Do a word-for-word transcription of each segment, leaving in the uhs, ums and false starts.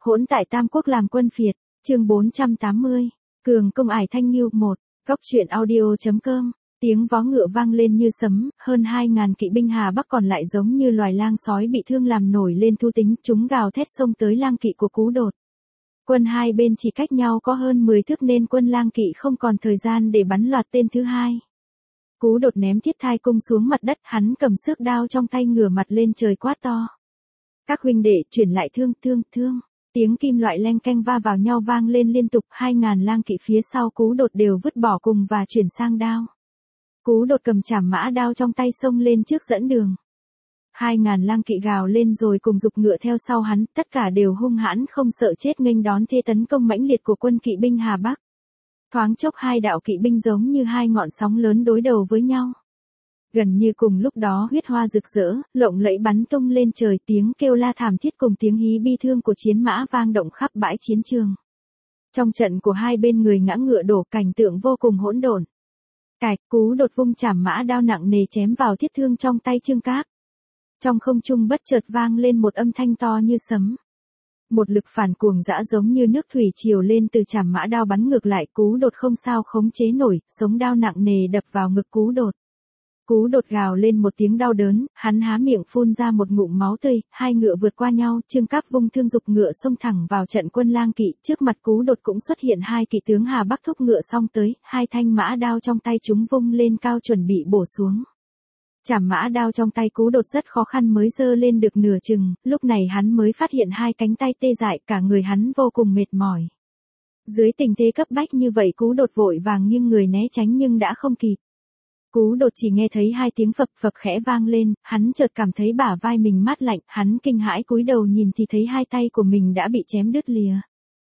Hỗn tại Tam Quốc làm quân phiệt, chương bốn trăm tám mươi, Cường công ải Thanh Nghiêu một, Góc truyện audio.com, tiếng vó ngựa vang lên như sấm, hơn hai ngàn kỵ binh Hà Bắc còn lại giống như loài lang sói bị thương làm nổi lên thu tính, chúng gào thét xông tới lang kỵ của Cú Đột. Quân hai bên chỉ cách nhau có hơn mười thước nên quân lang kỵ không còn thời gian để bắn loạt tên thứ hai. Cú Đột ném thiết thai cung xuống mặt đất, hắn cầm xước đao trong tay ngửa mặt lên trời quát to. Các huynh đệ chuyển lại thương, thương, thương. Tiếng kim loại leng keng va vào nhau vang lên liên tục, hai ngàn lang kỵ phía sau Cú Đột đều vứt bỏ cung và chuyển sang đao. Cú Đột cầm chảm mã đao trong tay xông lên trước dẫn đường. Hai ngàn lang kỵ gào lên rồi cùng giục ngựa theo sau hắn, tất cả đều hung hãn không sợ chết nghênh đón thế tấn công mãnh liệt của quân kỵ binh Hà Bắc. Thoáng chốc hai đạo kỵ binh giống như hai ngọn sóng lớn đối đầu với nhau. Gần như cùng lúc đó huyết hoa rực rỡ, lộng lẫy bắn tung lên trời, tiếng kêu la thảm thiết cùng tiếng hí bi thương của chiến mã vang động khắp bãi chiến trường. Trong trận của hai bên người ngã ngựa đổ, cảnh tượng vô cùng hỗn độn. Cạch, Cú Đột vung chảm mã đao nặng nề chém vào thiết thương trong tay Trương Cáp. Trong không trung bất chợt vang lên một âm thanh to như sấm. Một lực phản cuồng dã giống như nước thủy triều lên từ chảm mã đao bắn ngược lại, Cú Đột không sao khống chế nổi, sống đao nặng nề đập vào ngực Cú Đột. Cú Đột gào lên một tiếng đau đớn, hắn há miệng phun ra một ngụm máu tươi, hai ngựa vượt qua nhau, Trương Cáp vung thương giục ngựa xông thẳng vào trận quân lang kỵ, trước mặt Cú Đột cũng xuất hiện hai kỵ tướng Hà Bắc thúc ngựa xong tới, hai thanh mã đao trong tay chúng vung lên cao chuẩn bị bổ xuống. Chảm mã đao trong tay Cú Đột rất khó khăn mới giơ lên được nửa chừng, lúc này hắn mới phát hiện hai cánh tay tê dại, cả người hắn vô cùng mệt mỏi. Dưới tình thế cấp bách như vậy Cú Đột vội vàng nghiêng người né tránh nhưng đã không kịp. Cú Đột chỉ nghe thấy hai tiếng phập phập khẽ vang lên, hắn chợt cảm thấy bả vai mình mát lạnh, hắn kinh hãi cúi đầu nhìn thì thấy hai tay của mình đã bị chém đứt lìa.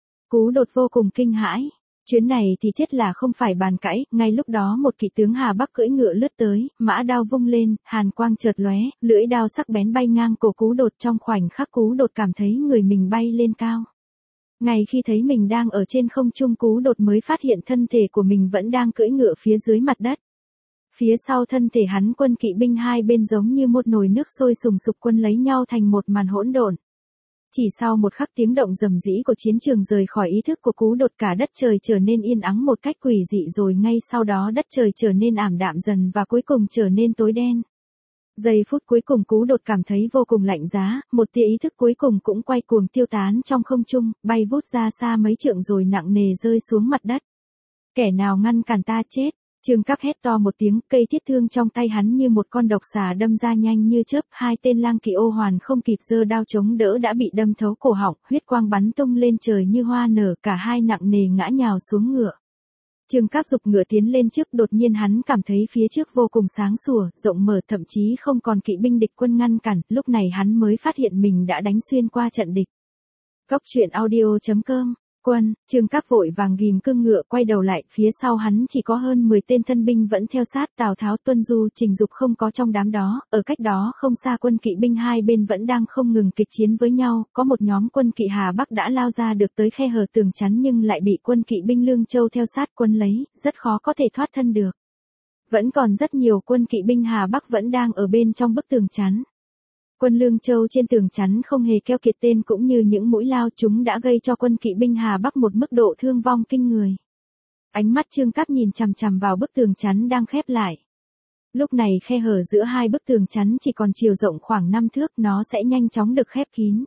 Cú Đột vô cùng kinh hãi, chuyến này thì chết là không phải bàn cãi, ngay lúc đó một kỵ tướng Hà Bắc cưỡi ngựa lướt tới, mã đao vung lên, hàn quang chợt lóe, lưỡi đao sắc bén bay ngang cổ Cú Đột, trong khoảnh khắc Cú Đột cảm thấy người mình bay lên cao. Ngay khi thấy mình đang ở trên không trung, Cú Đột mới phát hiện thân thể của mình vẫn đang cưỡi ngựa phía dưới mặt đất. Phía sau thân thể hắn quân kỵ binh hai bên giống như một nồi nước sôi sùng sục quân lấy nhau thành một màn hỗn độn. Chỉ sau một khắc tiếng động rầm rĩ của chiến trường rời khỏi ý thức của Cú Đột, cả đất trời trở nên yên ắng một cách quỷ dị, rồi ngay sau đó đất trời trở nên ảm đạm dần và cuối cùng trở nên tối đen. Giây phút cuối cùng Cú Đột cảm thấy vô cùng lạnh giá, một tia ý thức cuối cùng cũng quay cuồng tiêu tán trong không trung, bay vút ra xa mấy trượng rồi nặng nề rơi xuống mặt đất. Kẻ nào ngăn cản ta chết? Trương Cáp hét to một tiếng, cây thiết thương trong tay hắn như một con độc xà đâm ra nhanh như chớp, hai tên lang kỵ ô hoàn không kịp giơ đao chống đỡ đã bị đâm thấu cổ họng, huyết quang bắn tung lên trời như hoa nở, cả hai nặng nề ngã nhào xuống ngựa. Trương Cáp giục ngựa tiến lên trước, đột nhiên hắn cảm thấy phía trước vô cùng sáng sủa, rộng mở, thậm chí không còn kỵ binh địch quân ngăn cản, lúc này hắn mới phát hiện mình đã đánh xuyên qua trận địch. Góc truyện audio.com Quân, Trương Cáp vội vàng ghim cương ngựa quay đầu lại, phía sau hắn chỉ có hơn mười tên thân binh vẫn theo sát, Tào Tháo, Tuân Du, Trình Dục không có trong đám đó, ở cách đó không xa quân kỵ binh hai bên vẫn đang không ngừng kịch chiến với nhau, có một nhóm quân kỵ Hà Bắc đã lao ra được tới khe hở tường chắn nhưng lại bị quân kỵ binh Lương Châu theo sát quân lấy, rất khó có thể thoát thân được. Vẫn còn rất nhiều quân kỵ binh Hà Bắc vẫn đang ở bên trong bức tường chắn. Quân Lương Châu trên tường chắn không hề keo kiệt tên cũng như những mũi lao, chúng đã gây cho quân kỵ binh Hà Bắc một mức độ thương vong kinh người. Ánh mắt Trương Cáp nhìn chằm chằm vào bức tường chắn đang khép lại. Lúc này khe hở giữa hai bức tường chắn chỉ còn chiều rộng khoảng năm thước, nó sẽ nhanh chóng được khép kín.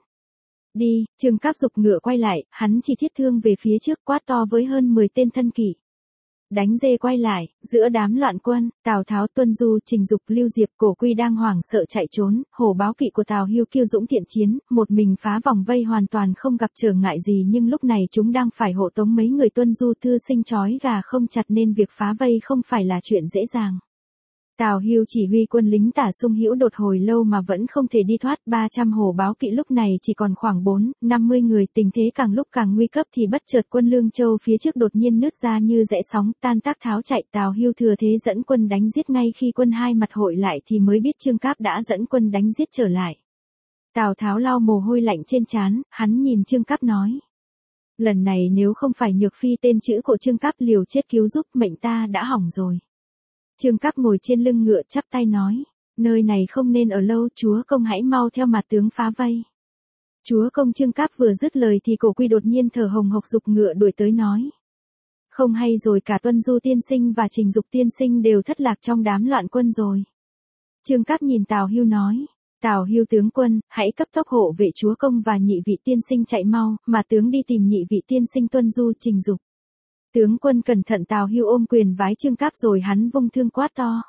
Đi, Trương Cáp giục ngựa quay lại, hắn chỉ thiết thương về phía trước quát to với hơn mười tên thân kỵ. Đánh dê quay lại, giữa đám loạn quân, Tào Tháo, Tuân Du, Trình Dục, Lưu Diệp, Cổ Quy đang hoảng sợ chạy trốn, hổ báo kỵ của Tào Hưu kiêu dũng thiện chiến, một mình phá vòng vây hoàn toàn không gặp trở ngại gì, nhưng lúc này chúng đang phải hộ tống mấy người Tuân Du thư sinh trói gà không chặt nên việc phá vây không phải là chuyện dễ dàng. Tào Hưu chỉ huy quân lính Tả Sung Hữu đột hồi lâu mà vẫn không thể đi thoát, ba trăm hổ báo kỵ lúc này chỉ còn khoảng bốn, năm mươi người, tình thế càng lúc càng nguy cấp thì bất chợt quân Lương Châu phía trước đột nhiên nứt ra như rẽ sóng, tan tác tháo chạy, Tào Hưu thừa thế dẫn quân đánh giết, ngay khi quân hai mặt hội lại thì mới biết Trương Cáp đã dẫn quân đánh giết trở lại. Tào Tháo lau mồ hôi lạnh trên trán, hắn nhìn Trương Cáp nói: lần này nếu không phải Nhược Phi tên chữ của Trương Cáp liều chết cứu giúp, mệnh ta đã hỏng rồi. Trương Cáp ngồi trên lưng ngựa chắp tay nói: nơi này không nên ở lâu, chúa công hãy mau theo mặt tướng phá vây. Chúa công Trương Cáp vừa dứt lời thì Cổ Quy đột nhiên thở hồng hộc giục ngựa đuổi tới nói. Không hay rồi, cả Tuân Du tiên sinh và Trình Dục tiên sinh đều thất lạc trong đám loạn quân rồi. Trương Cáp nhìn Tào Hưu nói. Tào Hưu tướng quân, hãy cấp tốc hộ vệ chúa công và nhị vị tiên sinh chạy mau, mà tướng đi tìm nhị vị tiên sinh Tuân Du Trình Dục. Tướng quân cẩn thận. Tào Hưu ôm quyền vái Trương Cáp rồi hắn vung thương quát to.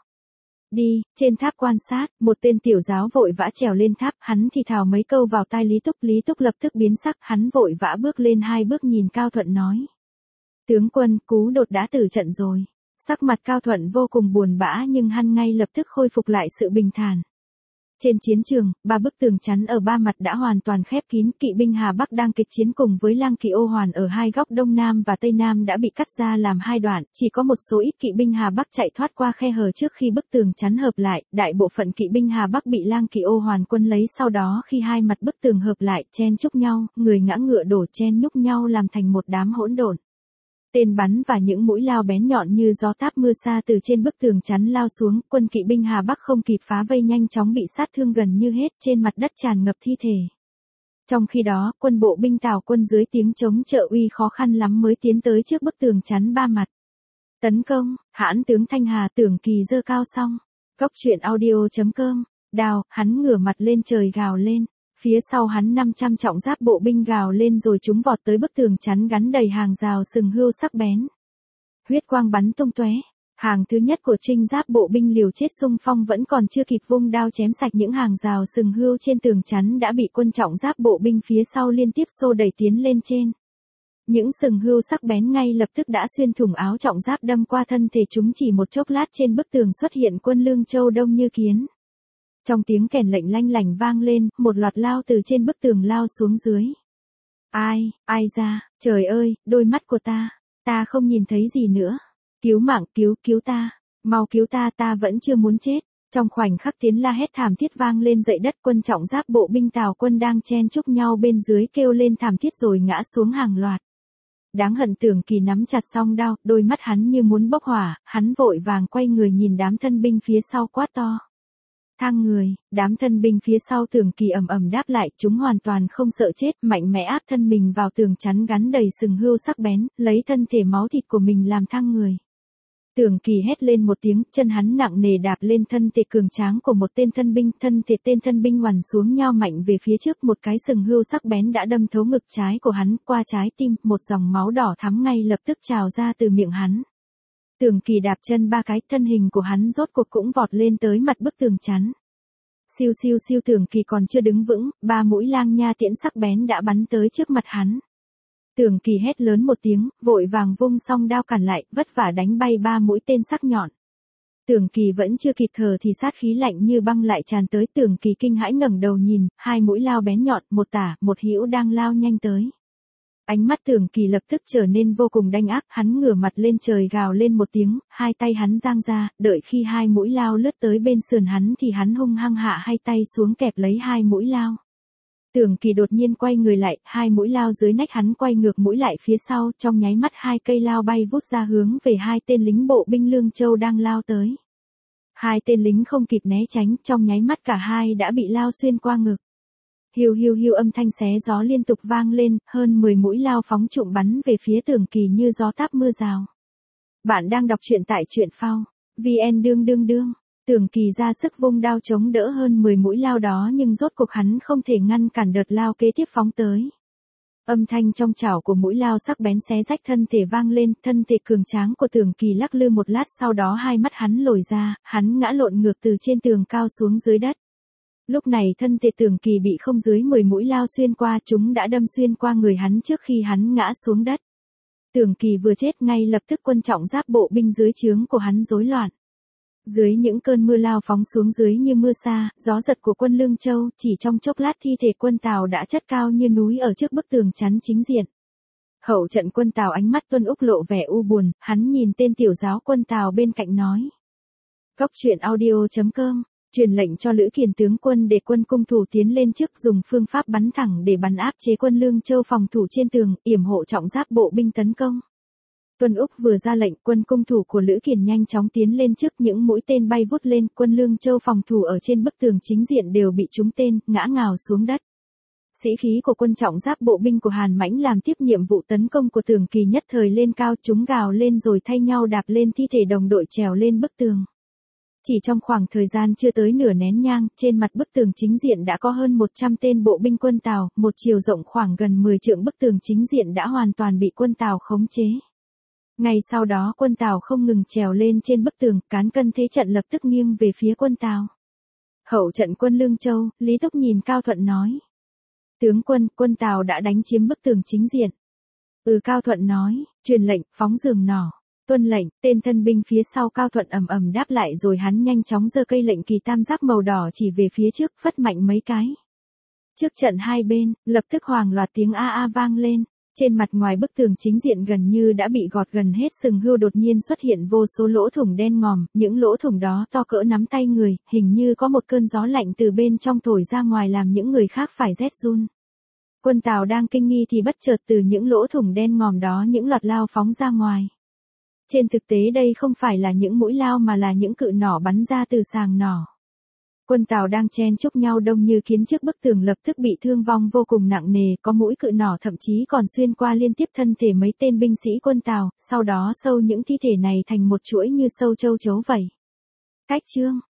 Đi, trên tháp quan sát, một tên tiểu giáo vội vã trèo lên tháp, hắn thì thào mấy câu vào tai Lý Túc, Lý Túc lập tức biến sắc, hắn vội vã bước lên hai bước nhìn Cao Thuận nói. Tướng quân, Cú Đột đã tử trận rồi. Sắc mặt Cao Thuận vô cùng buồn bã nhưng hắn ngay lập tức khôi phục lại sự bình thản. Trên chiến trường, ba bức tường chắn ở ba mặt đã hoàn toàn khép kín, kỵ binh Hà Bắc đang kịch chiến cùng với lang kỵ Ô Hoàn ở hai góc Đông Nam và Tây Nam đã bị cắt ra làm hai đoạn, chỉ có một số ít kỵ binh Hà Bắc chạy thoát qua khe hở trước khi bức tường chắn hợp lại, đại bộ phận kỵ binh Hà Bắc bị lang kỵ Ô Hoàn quân lấy, sau đó khi hai mặt bức tường hợp lại, chen chúc nhau, người ngã ngựa đổ chen nhúc nhau làm thành một đám hỗn độn. Tên bắn và những mũi lao bén nhọn như gió táp mưa sa từ trên bức tường chắn lao xuống, quân kỵ binh Hà Bắc không kịp phá vây nhanh chóng bị sát thương gần như hết, trên mặt đất tràn ngập thi thể. Trong khi đó, quân bộ binh Tào quân dưới tiếng chống trợ uy khó khăn lắm mới tiến tới trước bức tường chắn ba mặt. Tấn công, hãn tướng Thanh Hà Tưởng Kỳ giơ cao song. Cốc truyện audio chấm com, đào, hắn ngửa mặt lên trời gào lên. Phía sau hắn năm trăm trọng giáp bộ binh gào lên rồi chúng vọt tới bức tường chắn gắn đầy hàng rào sừng hươu sắc bén. Huyết quang bắn tung tóe. Hàng thứ nhất của trinh giáp bộ binh liều chết xung phong vẫn còn chưa kịp vung đao chém sạch những hàng rào sừng hươu trên tường chắn đã bị quân trọng giáp bộ binh phía sau liên tiếp xô đẩy tiến lên trên. Những sừng hươu sắc bén ngay lập tức đã xuyên thủng áo trọng giáp đâm qua thân thể chúng, chỉ một chốc lát trên bức tường xuất hiện quân Lương Châu đông như kiến. Trong tiếng kèn lệnh lanh lảnh vang lên, một loạt lao từ trên bức tường lao xuống dưới. Ai, ai ra, trời ơi, đôi mắt của ta, ta không nhìn thấy gì nữa. Cứu mạng, cứu, cứu ta, mau cứu ta, ta vẫn chưa muốn chết. Trong khoảnh khắc tiếng la hét thảm thiết vang lên dậy đất, quân trọng giáp bộ binh Tào quân đang chen chúc nhau bên dưới kêu lên thảm thiết rồi ngã xuống hàng loạt. Đáng hận Tưởng Kỳ nắm chặt song đao, đôi mắt hắn như muốn bốc hỏa, hắn vội vàng quay người nhìn đám thân binh phía sau quát to. Thang người, đám thân binh phía sau Tưởng Kỳ ầm ầm đáp lại, chúng hoàn toàn không sợ chết, mạnh mẽ áp thân mình vào tường chắn gắn đầy sừng hươu sắc bén, lấy thân thể máu thịt của mình làm thang người. Tưởng Kỳ hét lên một tiếng, chân hắn nặng nề đạp lên thân thể cường tráng của một tên thân binh, thân thể tên thân binh oằn xuống nhao mạnh về phía trước, một cái sừng hươu sắc bén đã đâm thấu ngực trái của hắn, qua trái tim, một dòng máu đỏ thắm ngay lập tức trào ra từ miệng hắn. Tưởng Kỳ đạp chân ba cái, thân hình của hắn rốt cuộc cũng vọt lên tới mặt bức tường chắn. Siêu siêu siêu, Tưởng Kỳ còn chưa đứng vững, ba mũi lang nha tiễn sắc bén đã bắn tới trước mặt hắn. Tưởng Kỳ hét lớn một tiếng, vội vàng vung song đao cản lại, vất vả đánh bay ba mũi tên sắc nhọn. Tưởng Kỳ vẫn chưa kịp thở thì sát khí lạnh như băng lại tràn tới, Tưởng Kỳ kinh hãi ngẩng đầu nhìn, hai mũi lao bén nhọn, một tả, một hữu đang lao nhanh tới. Ánh mắt Tưởng Kỳ lập tức trở nên vô cùng đanh ác, hắn ngửa mặt lên trời gào lên một tiếng, hai tay hắn giang ra, đợi khi hai mũi lao lướt tới bên sườn hắn thì hắn hung hăng hạ hai tay xuống kẹp lấy hai mũi lao. Tưởng Kỳ đột nhiên quay người lại, hai mũi lao dưới nách hắn quay ngược mũi lại phía sau, trong nháy mắt hai cây lao bay vút ra hướng về hai tên lính bộ binh Lương Châu đang lao tới. Hai tên lính không kịp né tránh, trong nháy mắt cả hai đã bị lao xuyên qua ngực. Hiu hiu hiu, âm thanh xé gió liên tục vang lên, hơn mười mũi lao phóng trụm bắn về phía Tưởng Kỳ như gió táp mưa rào. Bạn đang đọc truyện tại truyện phao vn đương đương đương. Tưởng Kỳ ra sức vung đao chống đỡ hơn mười mũi lao đó nhưng rốt cuộc hắn không thể ngăn cản đợt lao kế tiếp phóng tới. Âm thanh trong chảo của mũi lao sắc bén xé rách thân thể vang lên, thân thể cường tráng của Tưởng Kỳ lắc lư một lát, sau đó hai mắt hắn lồi ra, hắn ngã lộn ngược từ trên tường cao xuống dưới đất. Lúc này thân thể Tưởng Kỳ bị không dưới mười mũi lao xuyên qua, chúng đã đâm xuyên qua người hắn trước khi hắn ngã xuống đất. Tưởng Kỳ vừa chết ngay lập tức quân trọng giáp bộ binh dưới trướng của hắn rối loạn. Dưới những cơn mưa lao phóng xuống dưới như mưa sa, gió giật của quân Lương Châu, chỉ trong chốc lát thi thể quân Tào đã chất cao như núi ở trước bức tường chắn chính diện. Hậu trận quân Tào ánh mắt Tuân Úc lộ vẻ u buồn, hắn nhìn tên tiểu giáo quân Tào bên cạnh nói. Cốc truyện audio chấm com, truyền lệnh cho Lữ Kiền tướng quân để quân cung thủ tiến lên trước, dùng phương pháp bắn thẳng để bắn áp chế quân Lương Châu phòng thủ trên tường, yểm hộ trọng giáp bộ binh tấn công. Tuân Úc vừa ra lệnh, quân cung thủ của Lữ Kiền nhanh chóng tiến lên trước, những mũi tên bay vút lên, quân Lương Châu phòng thủ ở trên bức tường chính diện đều bị trúng tên, ngã ngào xuống đất. Sĩ khí của quân trọng giáp bộ binh của Hàn Mãnh làm tiếp nhiệm vụ tấn công của Tưởng Kỳ nhất thời lên cao, chúng gào lên rồi thay nhau đạp lên thi thể đồng đội trèo lên bức tường. Chỉ trong khoảng thời gian chưa tới nửa nén nhang, trên mặt bức tường chính diện đã có hơn một trăm tên bộ binh quân Tào, một chiều rộng khoảng gần mười trượng bức tường chính diện đã hoàn toàn bị quân Tào khống chế. Ngay sau đó quân Tào không ngừng trèo lên trên bức tường, cán cân thế trận lập tức nghiêng về phía quân Tào. Hậu trận quân Lương Châu, Lý Túc nhìn Cao Thuận nói. Tướng quân, quân Tào đã đánh chiếm bức tường chính diện. Ừ, Cao Thuận nói, truyền lệnh, phóng giường nỏ. Tuân lệnh, tên thân binh phía sau Cao Thuận ầm ầm đáp lại rồi hắn nhanh chóng giơ cây lệnh kỳ tam giác màu đỏ chỉ về phía trước, phất mạnh mấy cái. Trước trận hai bên, lập tức hoàng loạt tiếng a a vang lên. Trên mặt ngoài bức tường chính diện gần như đã bị gọt gần hết sừng hươu đột nhiên xuất hiện vô số lỗ thủng đen ngòm, những lỗ thủng đó to cỡ nắm tay người, hình như có một cơn gió lạnh từ bên trong thổi ra ngoài làm những người khác phải rét run. Quân Tào đang kinh nghi thì bất chợt từ những lỗ thủng đen ngòm đó những loạt lao phóng ra ngoài. Trên thực tế đây không phải là những mũi lao mà là những cự nỏ bắn ra từ sàng nỏ. Quân Tào đang chen chúc nhau đông như kiến trước bức tường lập tức bị thương vong vô cùng nặng nề, có mũi cự nỏ thậm chí còn xuyên qua liên tiếp thân thể mấy tên binh sĩ quân Tào, sau đó sâu những thi thể này thành một chuỗi như sâu châu chấu vậy. Cách chương